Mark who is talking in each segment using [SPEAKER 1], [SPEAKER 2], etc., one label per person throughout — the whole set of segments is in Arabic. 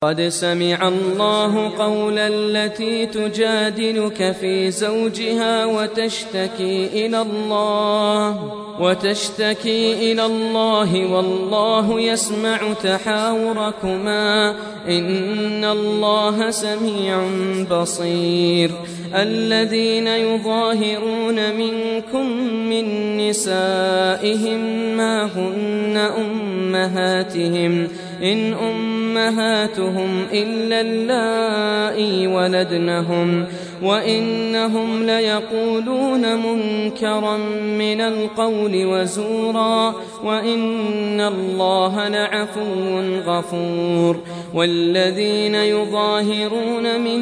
[SPEAKER 1] قد سمع الله قول التي تجادلك في زوجها وتشتكي إلى الله والله يسمع تحاوركما إن الله سميع بصير. الذين يظاهرون منكم من نسائهم ما هن أمهاتهم إن أمهاتهم إلا اللائي ولدنهم وإنهم ليقولون منكرا من القول وزورا وإن الله لعفو غفور. والذين يظاهرون من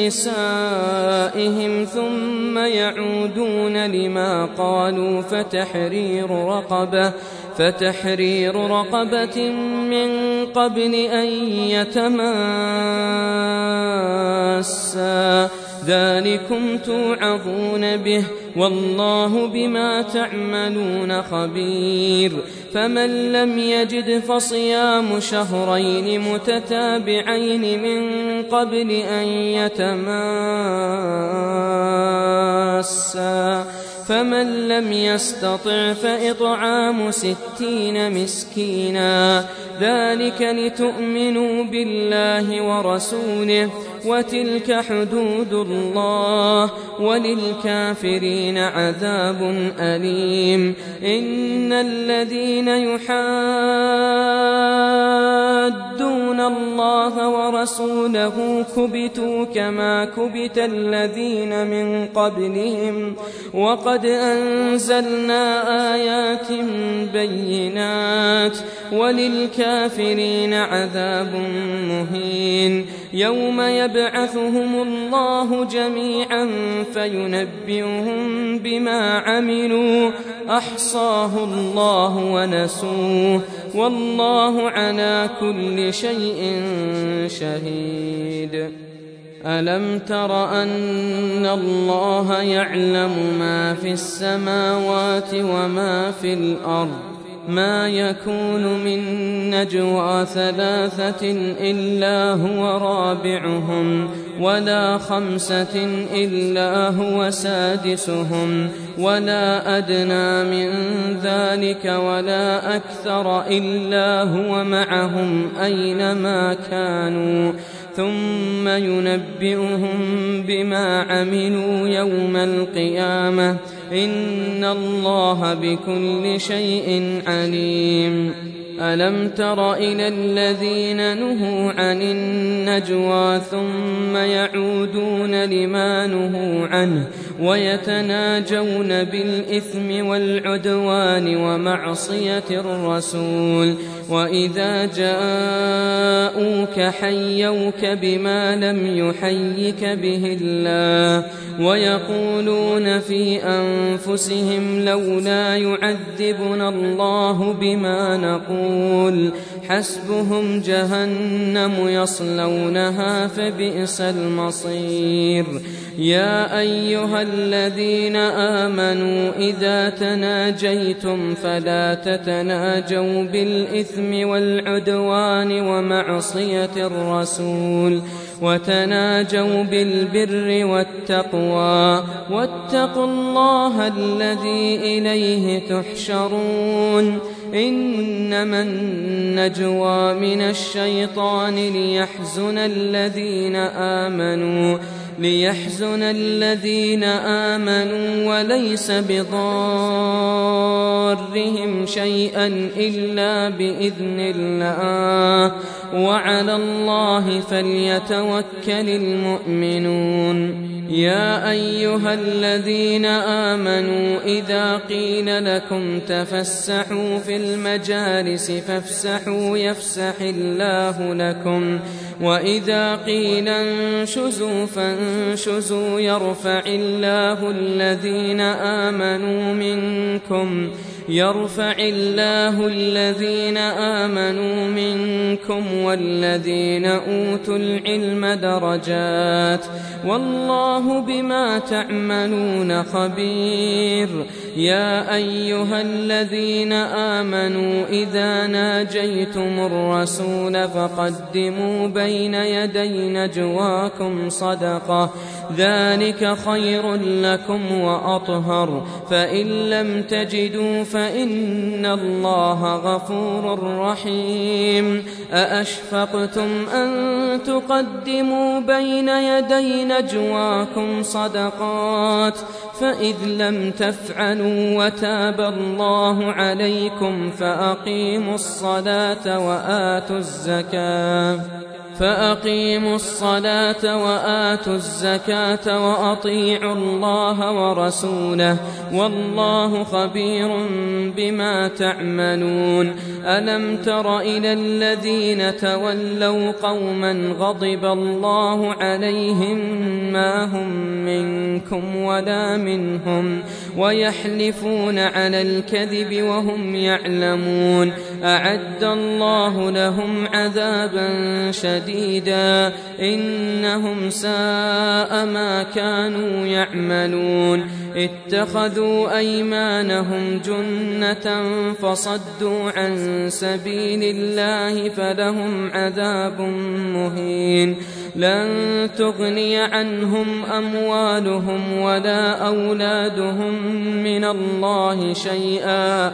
[SPEAKER 1] نسائهم ثم يعودون لما قالوا فتحرير رقبة من قبل أن يتماسا ذلكم توعظون به والله بما تعملون خبير. فمن لم يجد فصيام شهرين متتابعين من قبل أن يتماسا فمن لم يستطع فإطعام 60 مسكينا ذلك لتؤمنوا بالله ورسوله وتلك حدود الله وللكافرين عذاب أليم. إن الذين يحادون الله ورسوله كبتوا كما كبت الذين من قبلهم وقد أنزلنا آيات بينات وللكافرين عذاب مهين. يوم يبعثهم الله جميعا فينبئهم بما عملوا أحصاه الله ونسوه والله على كل شيء شهيد. ألم تر أن الله يعلم ما في السماوات وما في الأرض ما يكون من نجوى 3 إلا هو رابعهم ولا 5 إلا هو سادسهم ولا أدنى من ذلك ولا أكثر إلا هو معهم أينما كانوا ثم ينبئهم بما عملوا يوم القيامة إن الله بكل شيء عليم. ألم تر إلى الذين نهوا عن النجوى ثم يعودون لما نهوا عنه ويتناجون بالإثم والعدوان ومعصية الرسول وإذا جاءوك حيوك بما لم يحيك به الله ويقولون في أنفسهم لولا يعذبنا الله بما نقول حسبهم جهنم يصلونها فبئس المصير. يا أيها الذين آمنوا إذا تناجيتم فلا تتناجوا بالإثم والعدوان ومعصية الرسول وتناجوا بالبر والتقوى واتقوا الله الذي إليه تحشرون. إنما النجوى من الشيطان ليحزن الذين آمنوا وليس بضارهم شيئا إلا بإذن الله وعلى الله فليتوكل المؤمنون. يا أيها الذين آمنوا إذا قيل لكم تفسحوا في المجالس فافسحوا يفسح الله لكم وإذا قيل انشزوا فانشزوا يرفع الله الذين آمنوا منكم يرفع الله الذين آمنوا منكم والذين أوتوا العلم درجات والله بما تعملون خبير. يا أيها الذين آمنوا إذا ناجيتم الرسول فقدموا بين يدي نجواكم صدقة ذلك خير لكم وأطهر فإن لم تجدوا فإن الله غفور رحيم. أأشفقتم أن تقدموا بين يدي نجواكم صدقات فإذ لم تفعلوا وتاب الله عليكم فأقيموا الصلاة وآتوا الزكاة وأطيعوا الله ورسوله والله خبير بما تعملون. ألم تر إلى الذين تولوا قوما غضب الله عليهم ما هم منكم ولا منهم ويحلفون على الكذب وهم يعلمون أعد الله لهم عذابا شديدا إنهم ساء ما كانوا يعملون. اتخذوا أيمانهم جنة فصدوا عن سبيل الله فلهم عذاب مهين. لن تغني عنهم أموالهم ولا أولادهم من الله شيئا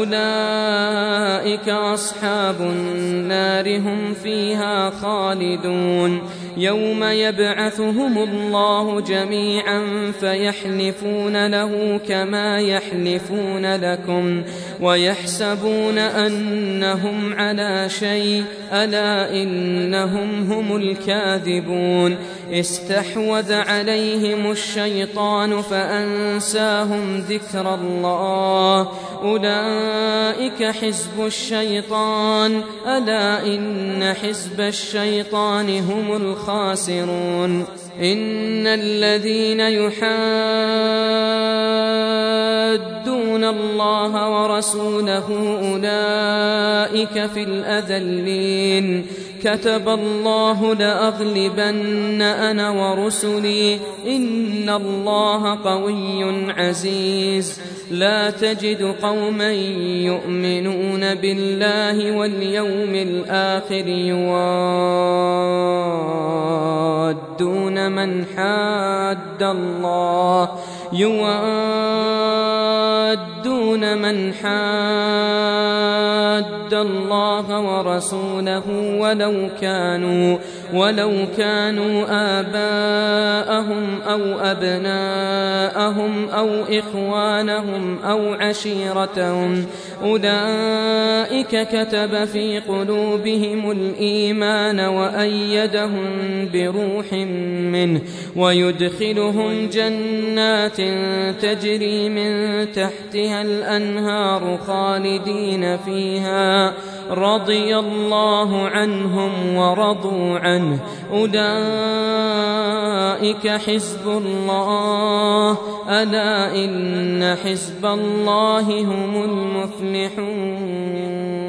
[SPEAKER 1] أولئك أصحاب النار هم فيها خالدون. يوم يبعثهم الله جميعا فيحلفون له كما يحلفون لكم ويحسبون أنهم على شيء ألا إنهم هم الكاذبون. استحوذ عليهم الشيطان فأنساهم ذكر الله أولئك حزب الشيطان ألا إن حزب الشيطان هم الخاسرون. إن الذين يحادون الله ورسوله أولئك في الأذلين. كتب الله لأغلبن أنا ورسلي إن الله قوي عزيز. لا تجد قوما يؤمنون بالله واليوم الآخر يوادون من حاد الله ورسوله ولو كانوا آباءهم أو أبناءهم أو إخوانهم أو عشيرتهم أولئك كتب في قلوبهم الإيمان وأيدهم بروح منه ويدخلهم جنات تجري من تحتها الأنهار خالدين فيها رضي الله عنهم ورضوا عنه أولئك حزب الله ألا إن حزب الله هم المفلحون.